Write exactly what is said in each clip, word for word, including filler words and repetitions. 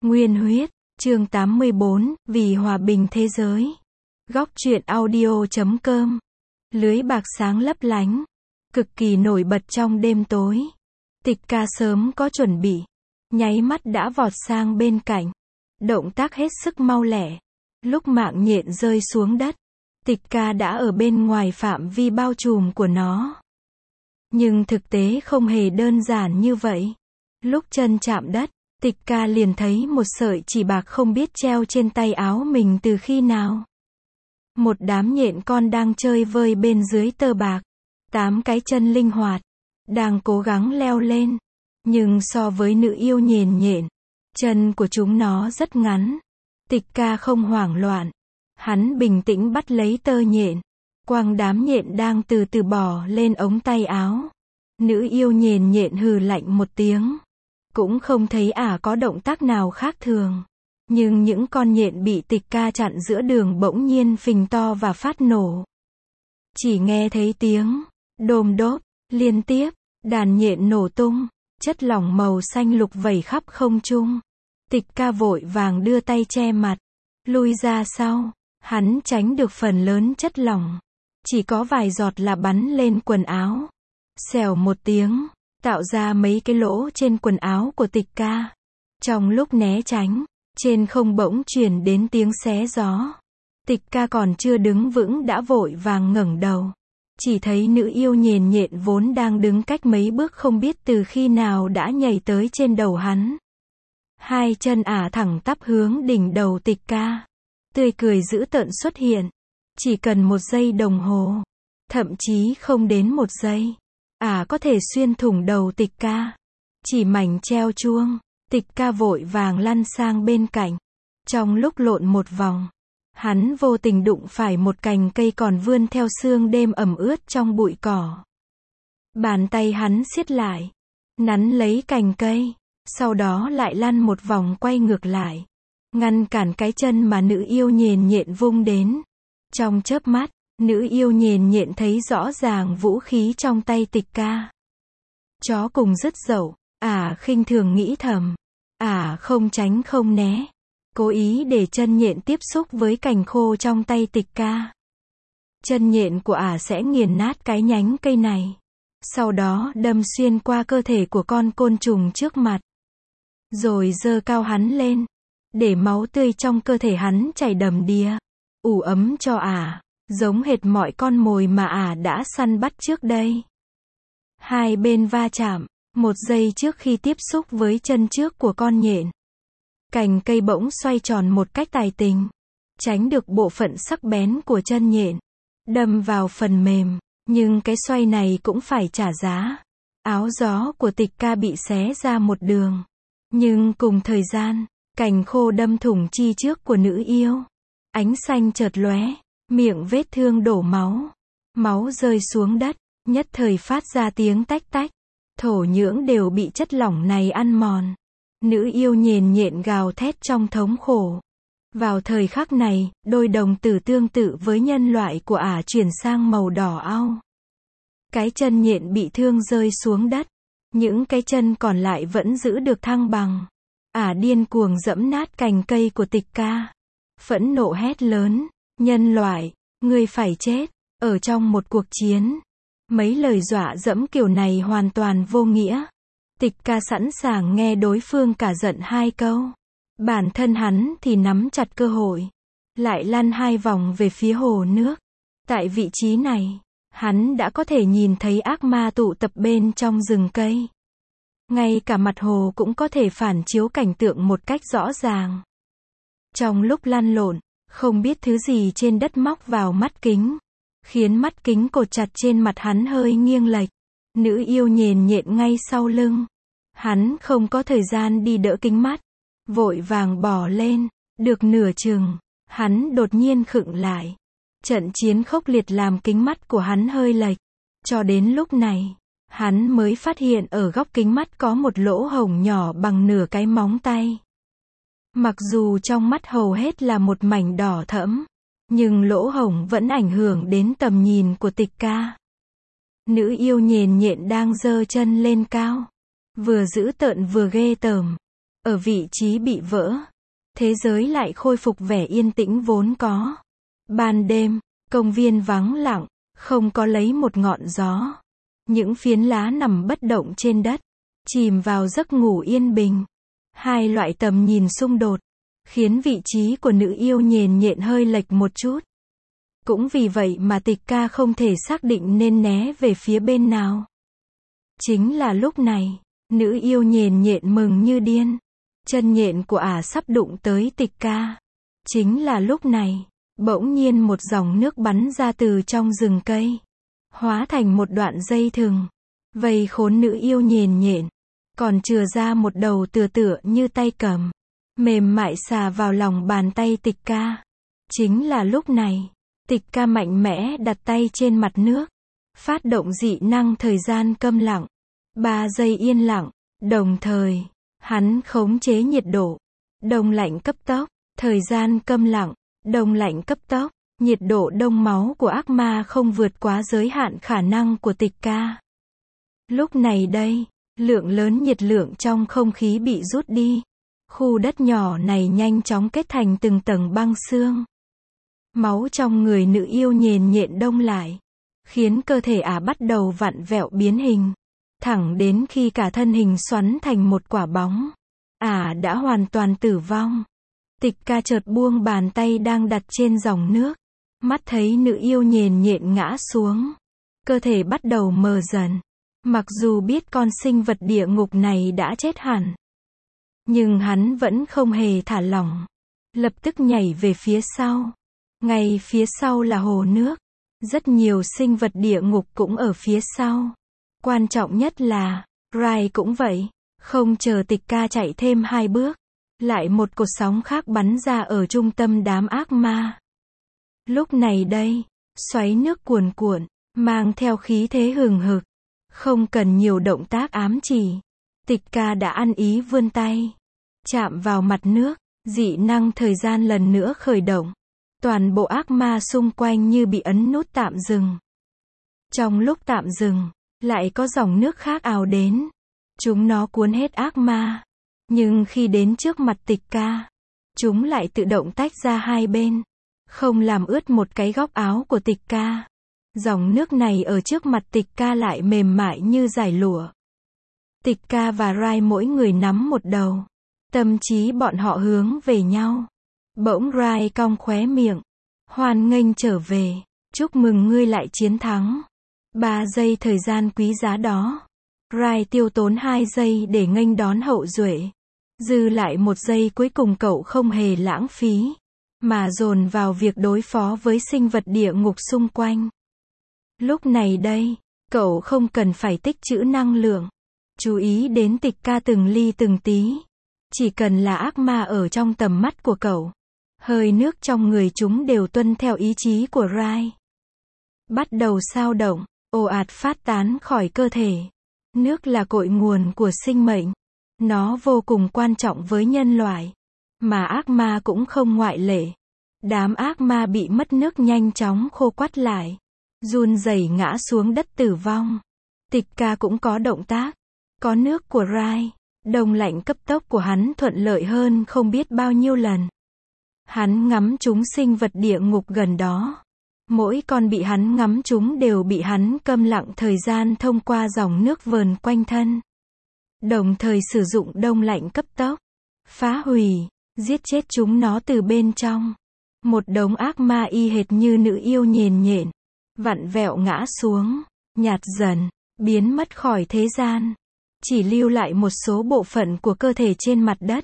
Nguyên huyết, chương tám mươi bốn, vì hòa bình thế giới. Góc truyện audio chấm com. Lưới bạc sáng lấp lánh, cực kỳ nổi bật trong đêm tối. Tịch ca sớm có chuẩn bị, nháy mắt đã vọt sang bên cạnh. Động tác hết sức mau lẹ. Lúc mạng nhện rơi xuống đất, tịch ca đã ở bên ngoài phạm vi bao trùm của nó. Nhưng thực tế không hề đơn giản như vậy. Lúc chân chạm đất, tịch ca liền thấy một sợi chỉ bạc không biết treo trên tay áo mình từ khi nào. Một đám nhện con đang chơi vơi bên dưới tơ bạc. Tám cái chân linh hoạt, đang cố gắng leo lên. Nhưng so với nữ yêu nhện nhện, chân của chúng nó rất ngắn. Tịch ca không hoảng loạn. Hắn bình tĩnh bắt lấy tơ nhện. Quăng đám nhện đang từ từ bò lên ống tay áo. Nữ yêu nhện nhện hừ lạnh một tiếng. Cũng không thấy ả có động tác nào khác thường. Nhưng những con nhện bị tịch ca chặn giữa đường bỗng nhiên phình to và phát nổ. Chỉ nghe thấy tiếng đôm đốp liên tiếp, đàn nhện nổ tung, chất lỏng màu xanh lục vẩy khắp không trung. Tịch ca vội vàng đưa tay che mặt, lui ra sau. Hắn tránh được phần lớn chất lỏng. Chỉ có vài giọt là bắn lên quần áo. Xèo một tiếng, tạo ra mấy cái lỗ trên quần áo của tịch ca. Trong lúc né tránh, trên không bỗng truyền đến tiếng xé gió. Tịch ca còn chưa đứng vững đã vội vàng ngẩng đầu. Chỉ thấy nữ yêu nhện nhện vốn đang đứng cách mấy bước không biết từ khi nào đã nhảy tới trên đầu hắn. Hai chân ả thẳng tắp hướng đỉnh đầu tịch ca. Tươi cười dữ tợn xuất hiện. Chỉ cần một giây đồng hồ, thậm chí không đến một giây, ả có thể xuyên thủng đầu tịch ca. Chỉ mảnh treo chuông, tịch ca vội vàng lăn sang bên cạnh. Trong lúc lộn một vòng, hắn vô tình đụng phải một cành cây còn vươn theo sương đêm ẩm ướt trong bụi cỏ. Bàn tay hắn siết lại, nắn lấy cành cây, sau đó lại lăn một vòng quay ngược lại, ngăn cản cái chân mà nữ yêu nhện nhện vung đến. Trong chớp mắt, nữ yêu nhện nhện thấy rõ ràng vũ khí trong tay tịch ca. Chó cùng dứt dậu, ả khinh thường nghĩ thầm. Ả không tránh không né, cố ý để chân nhện tiếp xúc với cành khô trong tay tịch ca. Chân nhện của ả sẽ nghiền nát cái nhánh cây này, sau đó đâm xuyên qua cơ thể của con côn trùng trước mặt. Rồi giơ cao hắn lên, để máu tươi trong cơ thể hắn chảy đầm đìa, ủ ấm cho ả, giống hệt mọi con mồi mà ả đã săn bắt trước đây. Hai bên va chạm, một giây trước khi tiếp xúc với chân trước của con nhện. Cành cây bỗng xoay tròn một cách tài tình, tránh được bộ phận sắc bén của chân nhện, đâm vào phần mềm, nhưng cái xoay này cũng phải trả giá. Áo gió của tịch ca bị xé ra một đường. Nhưng cùng thời gian, cành khô đâm thủng chi trước của nữ yêu. Ánh xanh chợt lóe, miệng vết thương đổ máu. Máu rơi xuống đất, nhất thời phát ra tiếng tách tách. Thổ nhưỡng đều bị chất lỏng này ăn mòn. Nữ yêu nhện nhện gào thét trong thống khổ. Vào thời khắc này, đôi đồng tử tương tự với nhân loại của ả chuyển sang màu đỏ au. Cái chân nhện bị thương rơi xuống đất. Những cái chân còn lại vẫn giữ được thăng bằng. Ả điên cuồng giẫm nát cành cây của tịch ca. Phẫn nộ hét lớn, nhân loại, ngươi phải chết, ở trong một cuộc chiến. Mấy lời dọa dẫm kiểu này hoàn toàn vô nghĩa. Tịch ca sẵn sàng nghe đối phương cả giận hai câu. Bản thân hắn thì nắm chặt cơ hội. Lại lăn hai vòng về phía hồ nước. Tại vị trí này, hắn đã có thể nhìn thấy ác ma tụ tập bên trong rừng cây. Ngay cả mặt hồ cũng có thể phản chiếu cảnh tượng một cách rõ ràng. Trong lúc lăn lộn, không biết thứ gì trên đất móc vào mắt kính, khiến mắt kính cột chặt trên mặt hắn hơi nghiêng lệch. Nữ yêu nhện nhện ngay sau lưng. Hắn không có thời gian đi đỡ kính mắt, vội vàng bò lên. Được nửa chừng, hắn đột nhiên khựng lại. Trận chiến khốc liệt làm kính mắt của hắn hơi lệch. Cho đến lúc này, hắn mới phát hiện ở góc kính mắt có một lỗ hổng nhỏ bằng nửa cái móng tay. Mặc dù trong mắt hầu hết là một mảnh đỏ thẫm, nhưng lỗ hổng vẫn ảnh hưởng đến tầm nhìn của tịch ca. Nữ yêu nhện nhện đang giơ chân lên cao, vừa dữ tợn vừa ghê tởm. ở vị trí bị vỡ, thế giới lại khôi phục vẻ yên tĩnh vốn có. Ban đêm, công viên vắng lặng, không có lấy một ngọn gió. Những phiến lá nằm bất động trên đất, chìm vào giấc ngủ yên bình. Hai loại tầm nhìn xung đột, khiến vị trí của nữ yêu nhền nhện hơi lệch một chút. Cũng vì vậy mà Tịch Ca không thể xác định nên né về phía bên nào. Chính là lúc này, nữ yêu nhền nhện mừng như điên. Chân nhện của ả sắp đụng tới Tịch Ca. Chính là lúc này, bỗng nhiên một dòng nước bắn ra từ trong rừng cây, hóa thành một đoạn dây thừng, vây khốn nữ yêu nhền nhện, còn chừa ra một đầu tựa tựa như tay cầm, mềm mại xà vào lòng bàn tay Tịch Ca. Chính là lúc này, Tịch Ca mạnh mẽ đặt tay trên mặt nước, phát động dị năng thời gian câm lặng. Ba giây yên lặng, đồng thời, hắn khống chế nhiệt độ, đông lạnh cấp tốc, thời gian câm lặng, đông lạnh cấp tốc, nhiệt độ đông máu của ác ma không vượt quá giới hạn khả năng của Tịch Ca. Lúc này đây, lượng lớn nhiệt lượng trong không khí bị rút đi. Khu đất nhỏ này nhanh chóng kết thành từng tầng băng xương. Máu trong người nữ yêu nhền nhện đông lại, khiến cơ thể ả bắt đầu vặn vẹo biến hình, thẳng đến khi cả thân hình xoắn thành một quả bóng. Ả đã hoàn toàn tử vong. Tịch Ca chợt buông bàn tay đang đặt trên dòng nước, mắt thấy nữ yêu nhền nhện ngã xuống, cơ thể bắt đầu mờ dần. Mặc dù biết con sinh vật địa ngục này đã chết hẳn, nhưng hắn vẫn không hề thả lỏng, lập tức nhảy về phía sau. Ngay phía sau là hồ nước, rất nhiều sinh vật địa ngục cũng ở phía sau. Quan trọng nhất là, Rai cũng vậy, không chờ Tịch Ca chạy thêm hai bước, lại một cột sóng khác bắn ra ở trung tâm đám ác ma. Lúc này đây, xoáy nước cuồn cuộn, mang theo khí thế hừng hực, không cần nhiều động tác ám chỉ. Tịch Ca đã ăn ý vươn tay, chạm vào mặt nước, dị năng thời gian lần nữa khởi động. Toàn bộ ác ma xung quanh như bị ấn nút tạm dừng. Trong lúc tạm dừng, lại có dòng nước khác ào đến. Chúng nó cuốn hết ác ma. Nhưng khi đến trước mặt Tịch Ca, chúng lại tự động tách ra hai bên, không làm ướt một cái góc áo của Tịch Ca. Dòng nước này ở trước mặt Tịch Ca lại mềm mại như dải lụa. Tịch Ca và Rai mỗi người nắm một đầu. Tâm trí bọn họ hướng về nhau. Bỗng Rai cong khóe miệng. Hoan nghênh trở về. Chúc mừng ngươi lại chiến thắng. Ba giây thời gian quý giá đó. Rai tiêu tốn hai giây để nghênh đón hậu duệ. Dư lại một giây cuối cùng cậu không hề lãng phí, mà dồn vào việc đối phó với sinh vật địa ngục xung quanh. Lúc này đây, cậu không cần phải tích trữ năng lượng. Chú ý đến Tịch Ca từng ly từng tí. Chỉ cần là ác ma ở trong tầm mắt của cậu, hơi nước trong người chúng đều tuân theo ý chí của Rai. Bắt đầu sao động, ồ ạt phát tán khỏi cơ thể. Nước là cội nguồn của sinh mệnh. Nó vô cùng quan trọng với nhân loại. Mà ác ma cũng không ngoại lệ. Đám ác ma bị mất nước nhanh chóng khô quắt lại, run rẩy ngã xuống đất tử vong. Tịch Ca cũng có động tác. Có nước của Rai, đông lạnh cấp tốc của hắn thuận lợi hơn không biết bao nhiêu lần. Hắn ngắm chúng sinh vật địa ngục gần đó. Mỗi con bị hắn ngắm chúng đều bị hắn câm lặng thời gian thông qua dòng nước vờn quanh thân. Đồng thời sử dụng đông lạnh cấp tốc, phá hủy, giết chết chúng nó từ bên trong. Một đống ác ma y hệt như nữ yêu nhền nhện, vặn vẹo ngã xuống, nhạt dần, biến mất khỏi thế gian. Chỉ lưu lại một số bộ phận của cơ thể trên mặt đất.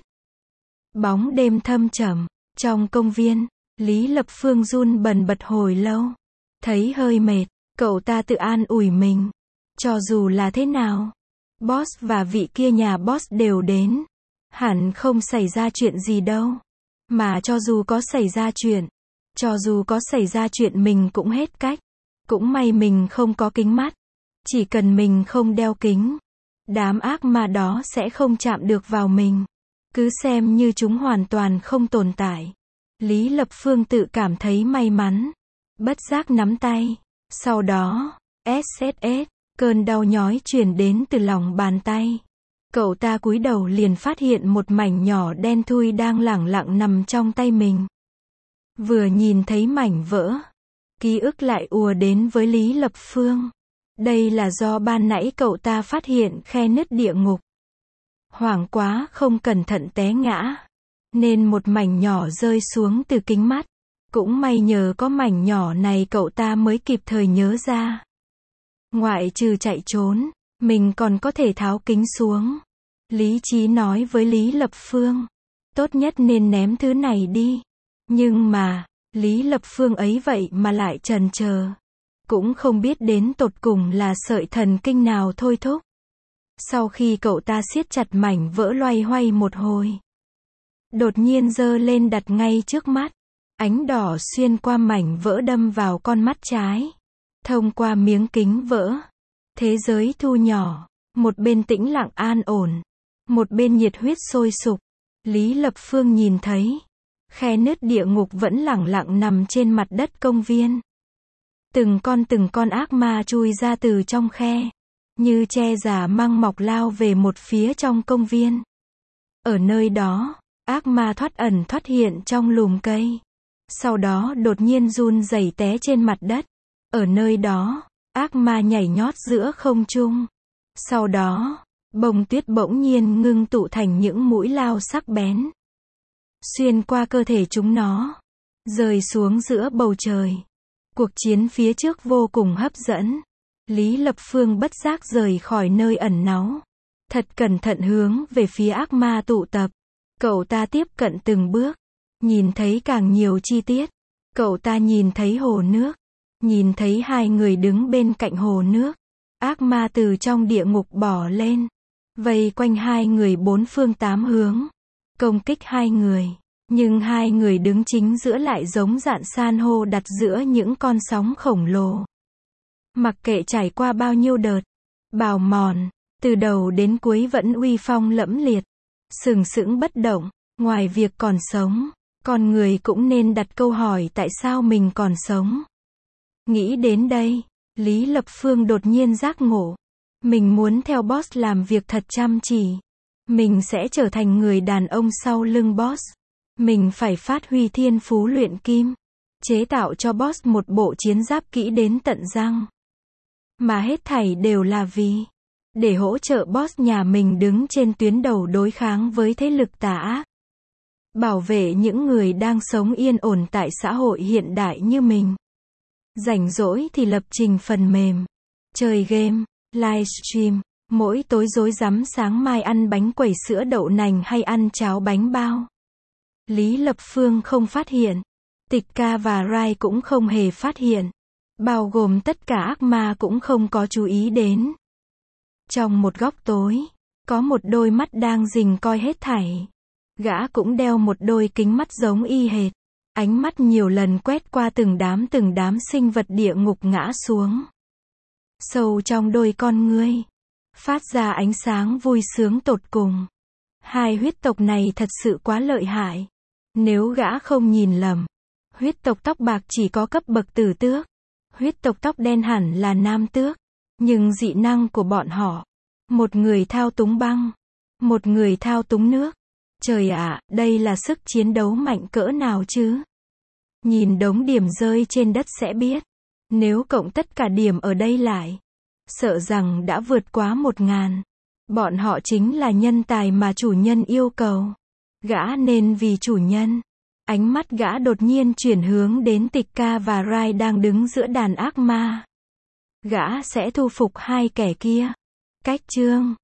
Bóng đêm thâm trầm, trong công viên, Lý Lập Phương run bần bật hồi lâu. Thấy hơi mệt, cậu ta tự an ủi mình. Cho dù là thế nào, boss và vị kia nhà boss đều đến. Hẳn không xảy ra chuyện gì đâu. Mà cho dù có xảy ra chuyện, cho dù có xảy ra chuyện mình cũng hết cách. Cũng may mình không có kính mắt. Chỉ cần mình không đeo kính, đám ác ma đó sẽ không chạm được vào mình. Cứ xem như chúng hoàn toàn không tồn tại. Lý Lập Phương tự cảm thấy may mắn. Bất giác nắm tay. Sau đó, ét ét ét, cơn đau nhói truyền đến từ lòng bàn tay. Cậu ta cúi đầu liền phát hiện một mảnh nhỏ đen thui đang lẳng lặng nằm trong tay mình. Vừa nhìn thấy mảnh vỡ, ký ức lại ùa đến với Lý Lập Phương. Đây là do ban nãy cậu ta phát hiện khe nứt địa ngục. Hoảng quá không cẩn thận té ngã, nên một mảnh nhỏ rơi xuống từ kính mắt. Cũng may nhờ có mảnh nhỏ này cậu ta mới kịp thời nhớ ra. Ngoại trừ chạy trốn, mình còn có thể tháo kính xuống. Lý trí nói với Lý Lập Phương, tốt nhất nên ném thứ này đi. Nhưng mà, Lý Lập Phương ấy vậy mà lại chần chờ. Cũng không biết đến tột cùng là sợi thần kinh nào thôi thúc. Sau khi cậu ta siết chặt mảnh vỡ loay hoay một hồi, đột nhiên giơ lên đặt ngay trước mắt. Ánh đỏ xuyên qua mảnh vỡ đâm vào con mắt trái. Thông qua miếng kính vỡ, thế giới thu nhỏ. Một bên tĩnh lặng an ổn, một bên nhiệt huyết sôi sục. Lý Lập Phương nhìn thấy, khe nứt địa ngục vẫn lẳng lặng nằm trên mặt đất công viên. Từng con từng con ác ma chui ra từ trong khe, như che giả măng mọc lao về một phía trong công viên. Ở nơi đó, ác ma thoát ẩn thoát hiện trong lùm cây. Sau đó đột nhiên run rẩy té trên mặt đất. Ở nơi đó, ác ma nhảy nhót giữa không trung. Sau đó, bông tuyết bỗng nhiên ngưng tụ thành những mũi lao sắc bén. Xuyên qua cơ thể chúng nó, rơi xuống giữa bầu trời. Cuộc chiến phía trước vô cùng hấp dẫn. Lý Lập Phương bất giác rời khỏi nơi ẩn náu. Thật cẩn thận hướng về phía ác ma tụ tập. Cậu ta tiếp cận từng bước, nhìn thấy càng nhiều chi tiết. Cậu ta nhìn thấy hồ nước, nhìn thấy hai người đứng bên cạnh hồ nước. Ác ma từ trong địa ngục bỏ lên, vây quanh hai người bốn phương tám hướng, công kích hai người. Nhưng hai người đứng chính giữa lại giống dạn san hô đặt giữa những con sóng khổng lồ. Mặc kệ trải qua bao nhiêu đợt bào mòn, từ đầu đến cuối vẫn uy phong lẫm liệt, sừng sững bất động. Ngoài việc còn sống, con người cũng nên đặt câu hỏi tại sao mình còn sống. Nghĩ đến đây, Lý Lập Phương đột nhiên giác ngộ. Mình muốn theo boss làm việc thật chăm chỉ. Mình sẽ trở thành người đàn ông sau lưng boss. Mình phải phát huy thiên phú luyện kim, chế tạo cho boss một bộ chiến giáp kỹ đến tận răng. Mà hết thảy đều là vì để hỗ trợ boss nhà mình đứng trên tuyến đầu đối kháng với thế lực tà ác. Bảo vệ những người đang sống yên ổn tại xã hội hiện đại như mình. Rảnh rỗi thì lập trình phần mềm, chơi game, livestream, mỗi tối rối rắm sáng mai ăn bánh quẩy sữa đậu nành hay ăn cháo bánh bao. Lý Lập Phương không phát hiện. Tịch Ca và Rai cũng không hề phát hiện. Bao gồm tất cả ác ma cũng không có chú ý đến. Trong một góc tối, có một đôi mắt đang rình coi hết thảy. Gã cũng đeo một đôi kính mắt giống y hệt. Ánh mắt nhiều lần quét qua từng đám từng đám sinh vật địa ngục ngã xuống. Sâu trong đôi con ngươi, phát ra ánh sáng vui sướng tột cùng. Hai huyết tộc này thật sự quá lợi hại. Nếu gã không nhìn lầm, huyết tộc tóc bạc chỉ có cấp bậc tử tước. Huyết tộc tóc đen hẳn là nam tước. Nhưng dị năng của bọn họ, một người thao túng băng, một người thao túng nước. Trời ạ, đây là sức chiến đấu mạnh cỡ nào chứ? Nhìn đống điểm rơi trên đất sẽ biết. Nếu cộng tất cả điểm ở đây lại, sợ rằng đã vượt quá một ngàn. Bọn họ chính là nhân tài mà chủ nhân yêu cầu. Gã nên vì chủ nhân. Ánh mắt gã đột nhiên chuyển hướng đến Tịch Ca và Rai đang đứng giữa đàn ác ma. Gã sẽ thu phục hai kẻ kia. Cách chương